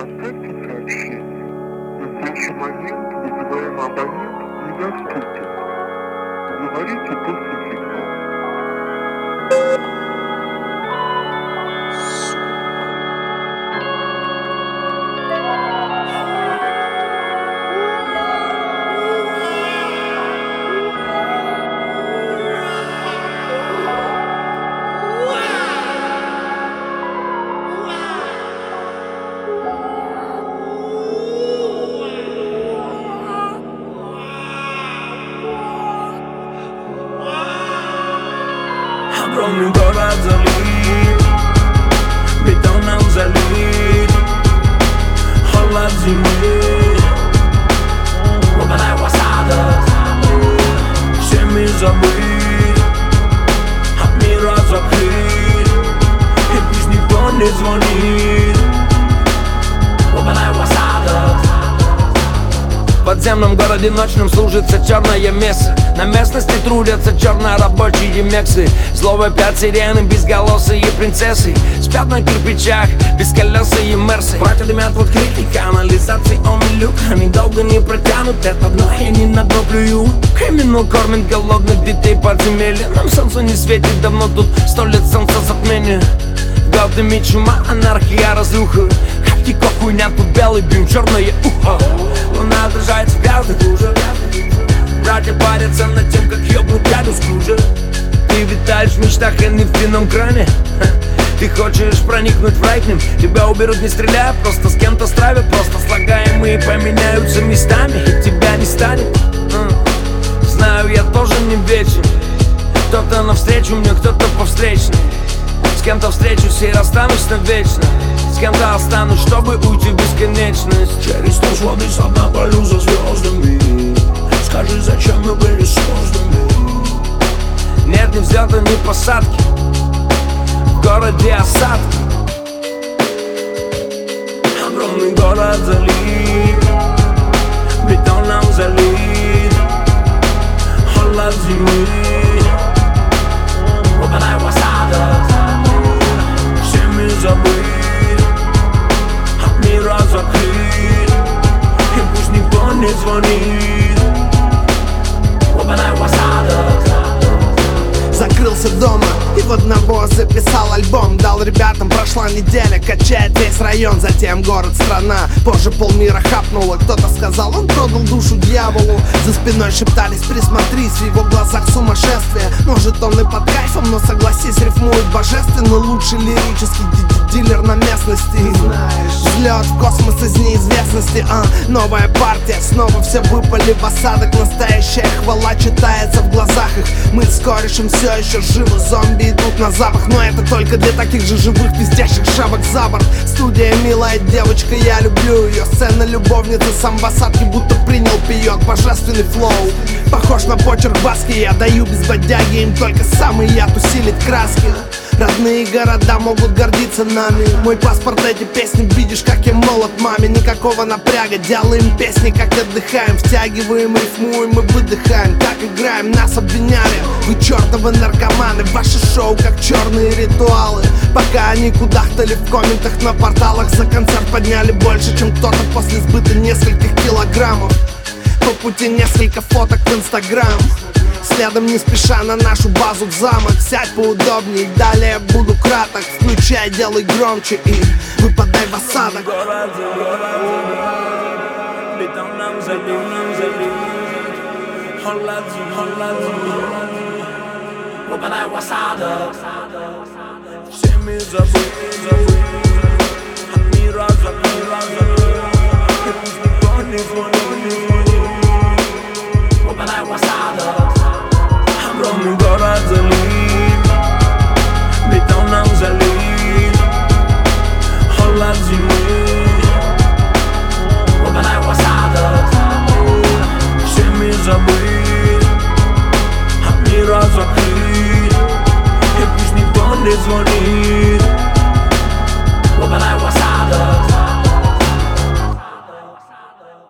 оставьте сообщение. В настоящий момент вызываемый абонент недоступен. Говорите после сигнала. Огромный город залит, бетоном залит, холод зимы, глубина в осадок, всеми забыт, от мира закрыт, и пусть никто не звонит, глубина в осадок. В подземном городе ночным служится черное место. На местности трудятся чернорабочие мексы. Зло вопят сирены, безголосые принцессы. Спят на кирпичах, бесколесые мерсы. Братья дымят в открытый канализационный люк. Они долго не протянут это дно, и они на дно плюют. Криминал кормит голодных детей подземелья. Нам солнце не светит давно, тут 100 лет солнца затмения. В Готэме чума, анархия, разруха. Хатико, хуйня, тут белый бим, черное ухо. Луна отражается в грязных лужах. Братья парятся над тем, как ёбнуть дядю Скруджа. Ты витаешь в мечтах и нефтяном кране. Ты хочешь проникнуть в рай к ним. Тебя уберут не стреляя, просто с кем-то стравят. Просто слагаемые поменяются местами, и тебя не станет. Знаю, я тоже не вечен. Кто-то навстречу мне, кто-то по встречной. С кем-то встречусь и расстанусь навечно. С кем-то останусь, чтобы уйти в бесконечность. Через ночь воды со дна полю за звездами. Скажи, зачем мы были созданы? Нет ни взлета, ни посадки. В городе осадки. Огромный город залит, бетоном залит, холод зимы, глубина в осадок, всеми забыт, от мира закрыт, и пусть никто не звонит, глубина в осадок. Закрылся дома и в одного записал альбом. Дал ребятам, прошла неделя, качает весь район. Затем город, страна, позже полмира хапнуло. Кто-то сказал, он продал душу дьяволу. За спиной шептались, присмотрись, в его глазах сумасшествие. Может он и под кайфом, но согласись, рифмует божественно. Лучший лирический дилер на местности. Взлет в космос из неизвестности. Новая партия, снова все выпали в осадок. Настоящая хвала читается в глазах их. Мы с корешем все еще живы, зомби идут на запах. Но это только для таких же живых, пиздящих шавок за борт. Студия, милая девочка, я люблю ее. Сцена любовницы, сам в осадке будто принял пиёк. Божественный флоу, похож на почерк Баски. Я даю без бодяги, им только самый яд усилит краски. Родные города могут гордиться нами. Мой паспорт, эти песни, видишь, как я молод маме. Никакого напряга, делаем песни, как отдыхаем. Втягиваем, рифмуем и выдыхаем. Как играем, нас обвиняли. Вы чертовы наркоманы, ваше шоу как черные ритуалы. Пока они кудахтали в комментах на порталах, за концерт подняли больше, чем кто-то после сбыта нескольких килограммов. По пути несколько фоток в Инстаграм. Следом не спеша на нашу базу в замок. Сядь поудобней, далее буду краток. Включай, делай громче и выпадай в осадок. Бетоном залит, холод зимы, выпадай в осадок. Всеми забыт, от мира закрыт, и пусть никто не звонит.